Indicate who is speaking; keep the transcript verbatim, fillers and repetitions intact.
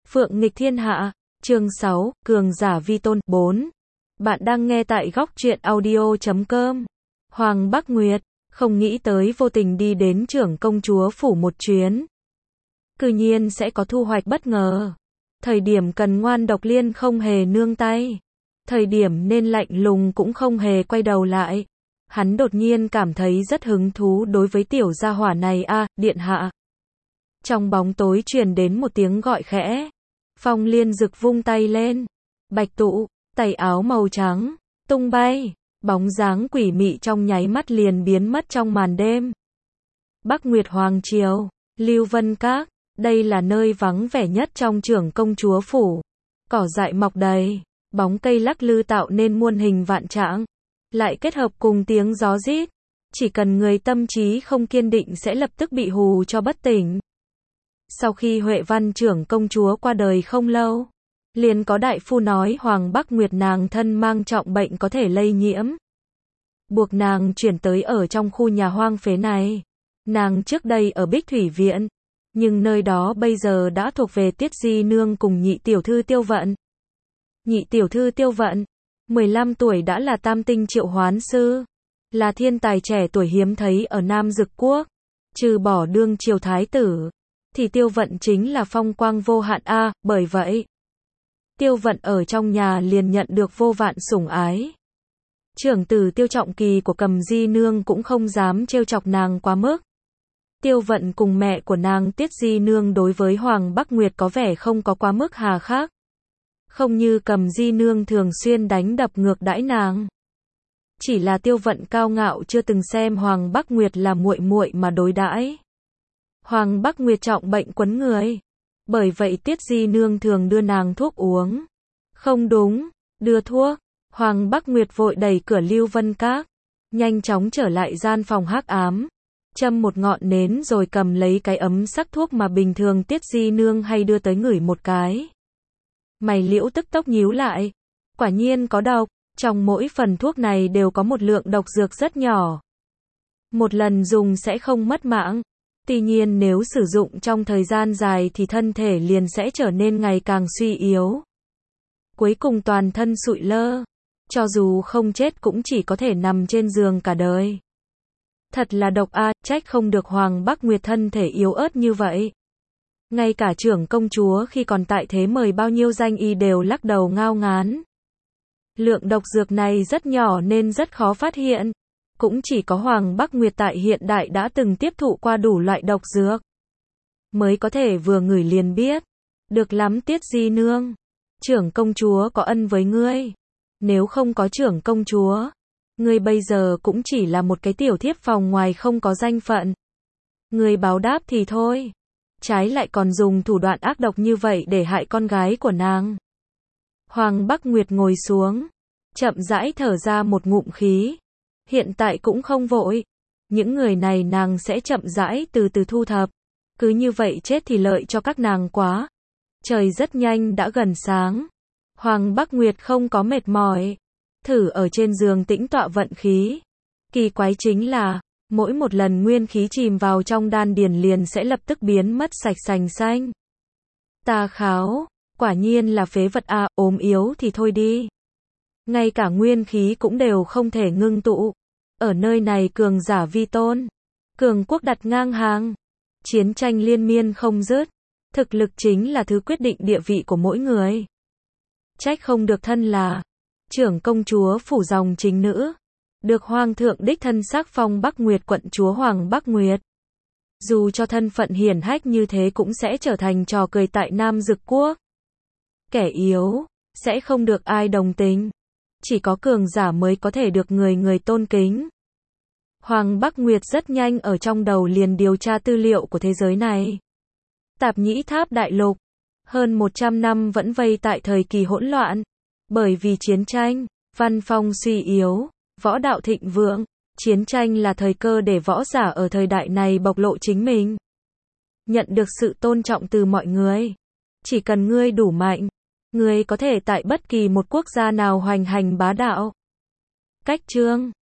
Speaker 1: Phượng nghịch thiên hạ, chương sáu, cường giả vi tôn, bốn. Bạn đang nghe tại góc truyện audio chấm com. Hoàng Bắc Nguyệt, không nghĩ tới vô tình đi đến trưởng công chúa phủ một chuyến. Cư nhiên sẽ có thu hoạch bất ngờ. Thời điểm cần ngoan độc liên không hề nương tay. Thời điểm nên lạnh lùng cũng không hề quay đầu lại. Hắn đột nhiên cảm thấy rất hứng thú đối với tiểu gia hỏa này a, à, điện hạ. Trong bóng tối truyền đến một tiếng gọi khẽ. Phong Liên Dực vung tay lên. Bạch tụ, tay áo màu trắng, tung bay, bóng dáng quỷ mị trong nháy mắt liền biến mất trong màn đêm. Bắc Nguyệt Hoàng Triều, Lưu Vân Các, đây là nơi vắng vẻ nhất trong trưởng công chúa phủ. Cỏ dại mọc đầy, bóng cây lắc lư tạo nên muôn hình vạn trạng, lại kết hợp cùng tiếng gió rít. Chỉ cần người tâm trí không kiên định sẽ lập tức bị hù cho bất tỉnh. Sau khi Huệ Văn trưởng công chúa qua đời không lâu, liền có đại phu nói Hoàng Bắc Nguyệt nàng thân mang trọng bệnh có thể lây nhiễm. Buộc nàng chuyển tới ở trong khu nhà hoang phế này. Nàng trước đây ở Bích Thủy Viện, nhưng nơi đó bây giờ đã thuộc về Tiết Di Nương cùng nhị tiểu thư Tiêu Vận. Nhị tiểu thư Tiêu Vận, mười lăm tuổi đã là tam tinh triệu hoán sư, là thiên tài trẻ tuổi hiếm thấy ở Nam Dực Quốc, trừ bỏ đương triều thái tử, thì Tiêu Vận chính là phong quang vô hạn a, à, bởi vậy, Tiêu Vận ở trong nhà liền nhận được vô vạn sủng ái. Trưởng tử Tiêu Trọng Kỳ của Cầm Di Nương cũng không dám trêu chọc nàng quá mức. Tiêu Vận cùng mẹ của nàng Tiết Di Nương đối với Hoàng Bắc Nguyệt có vẻ không có quá mức hà khắc. Không như Cầm Di Nương thường xuyên đánh đập ngược đãi nàng. Chỉ là Tiêu Vận cao ngạo chưa từng xem Hoàng Bắc Nguyệt là muội muội mà đối đãi. Hoàng Bắc Nguyệt trọng bệnh quấn người. Bởi vậy Tiết Di Nương thường đưa nàng thuốc uống. Không đúng, đưa thuốc. Hoàng Bắc Nguyệt vội đẩy cửa Lưu Vân Các, nhanh chóng trở lại gian phòng hắc ám, châm một ngọn nến rồi cầm lấy cái ấm sắc thuốc mà bình thường Tiết Di Nương hay đưa tới ngửi một cái. Mày liễu tức tốc nhíu lại. Quả nhiên có độc, trong mỗi phần thuốc này đều có một lượng độc dược rất nhỏ. Một lần dùng sẽ không mất mạng. Tuy nhiên nếu sử dụng trong thời gian dài thì thân thể liền sẽ trở nên ngày càng suy yếu. Cuối cùng toàn thân sụi lơ. Cho dù không chết cũng chỉ có thể nằm trên giường cả đời. Thật là độc a, à, trách không được Hoàng Bắc Nguyệt thân thể yếu ớt như vậy. Ngay cả trưởng công chúa khi còn tại thế mời bao nhiêu danh y đều lắc đầu ngao ngán. Lượng độc dược này rất nhỏ nên rất khó phát hiện. Cũng chỉ có Hoàng Bắc Nguyệt tại hiện đại đã từng tiếp thụ qua đủ loại độc dược, mới có thể vừa ngửi liền biết. Được lắm Tiết Di Nương. Trưởng công chúa có ân với ngươi. Nếu không có trưởng công chúa, ngươi bây giờ cũng chỉ là một cái tiểu thiếp phòng ngoài không có danh phận. Ngươi báo đáp thì thôi. Trái lại còn dùng thủ đoạn ác độc như vậy để hại con gái của nàng. Hoàng Bắc Nguyệt ngồi xuống, chậm rãi thở ra một ngụm khí. Hiện tại cũng không vội. Những người này nàng sẽ chậm rãi từ từ thu thập. Cứ như vậy chết thì lợi cho các nàng quá. Trời rất nhanh đã gần sáng. Hoàng Bắc Nguyệt không có mệt mỏi. Thử ở trên giường tĩnh tọa vận khí. Kỳ quái chính là, mỗi một lần nguyên khí chìm vào trong đan điền liền sẽ lập tức biến mất sạch sành xanh. Ta kháo, quả nhiên là phế vật a, à, ốm yếu thì thôi đi. Ngay cả nguyên khí cũng đều không thể ngưng tụ. Ở nơi này cường giả vi tôn, cường quốc đặt ngang hàng, chiến tranh liên miên không dứt. Thực lực chính là thứ quyết định địa vị của mỗi người. Trách không được thân là trưởng công chúa phủ dòng chính nữ, được hoàng thượng đích thân sắc phong Bắc Nguyệt quận chúa Hoàng Bắc Nguyệt. Dù cho thân phận hiển hách như thế cũng sẽ trở thành trò cười tại Nam Dực Quốc. Kẻ yếu sẽ không được ai đồng tình. Chỉ có cường giả mới có thể được người người tôn kính. Hoàng Bắc Nguyệt rất nhanh ở trong đầu liền điều tra tư liệu của thế giới này. Tạp Nhĩ Tháp Đại Lục, hơn một trăm năm vẫn vây tại thời kỳ hỗn loạn. Bởi vì chiến tranh, văn phong suy yếu, võ đạo thịnh vượng. Chiến tranh là thời cơ để võ giả ở thời đại này bộc lộ chính mình. Nhận được sự tôn trọng từ mọi người. Chỉ cần ngươi đủ mạnh, ngươi có thể tại bất kỳ một quốc gia nào hoành hành bá đạo. Cách chương